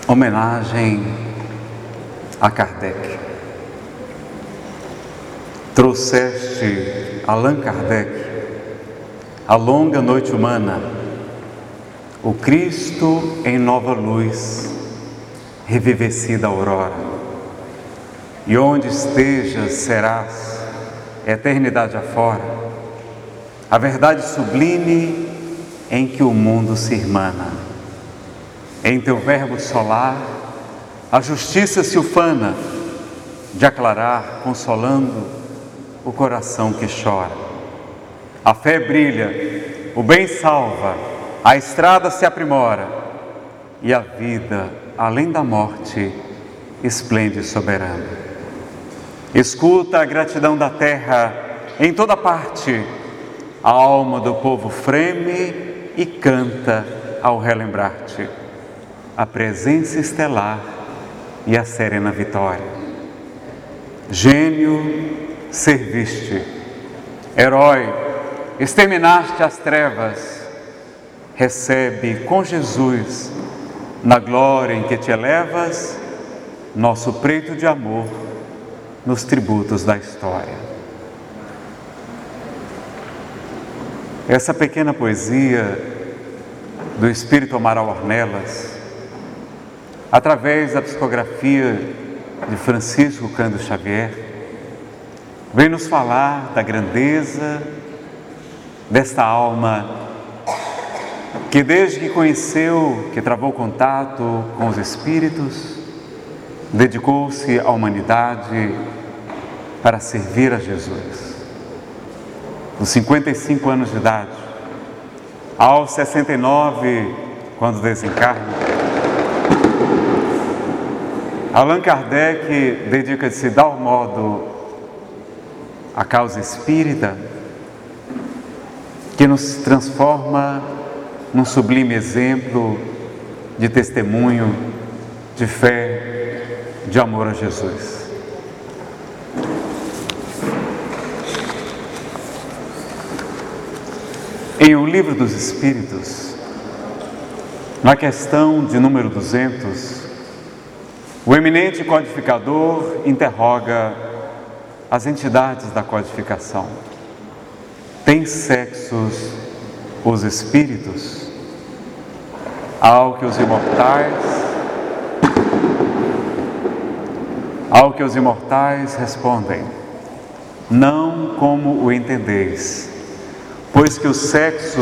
Homenagem a Kardec. Trouxeste, Allan Kardec, a longa noite humana, o Cristo em nova luz, revivecida aurora. E onde estejas serás, eternidade afora, a verdade sublime em que o mundo se irmana. Em teu verbo solar, a justiça se ufana de aclarar, consolando o coração que chora. A fé brilha, o bem salva, a estrada se aprimora e a vida, além da morte, esplende soberana. Escuta a gratidão da terra em toda parte, a alma do povo freme e canta ao relembrar-te a presença estelar e a serena vitória. Gênio, serviste, herói, exterminaste as trevas, recebe com Jesus, na glória em que te elevas, nosso preito de amor nos tributos da história. Essa pequena poesia do Espírito Amaral Ornelas, através da psicografia de Francisco Cândido Xavier, vem nos falar da grandeza desta alma que desde que conheceu, que travou contato com os Espíritos, dedicou-se à humanidade para servir a Jesus. Dos 55 anos de idade, aos 69, quando desencarna, Allan Kardec dedica-se de tal modo à causa espírita que nos transforma num sublime exemplo de testemunho, de fé, de amor a Jesus. Em O Livro dos Espíritos, na questão de número 200, o eminente codificador interroga as entidades da codificação. Têm sexos os espíritos? Ao que os imortais respondem: não como o entendeis, pois que o sexo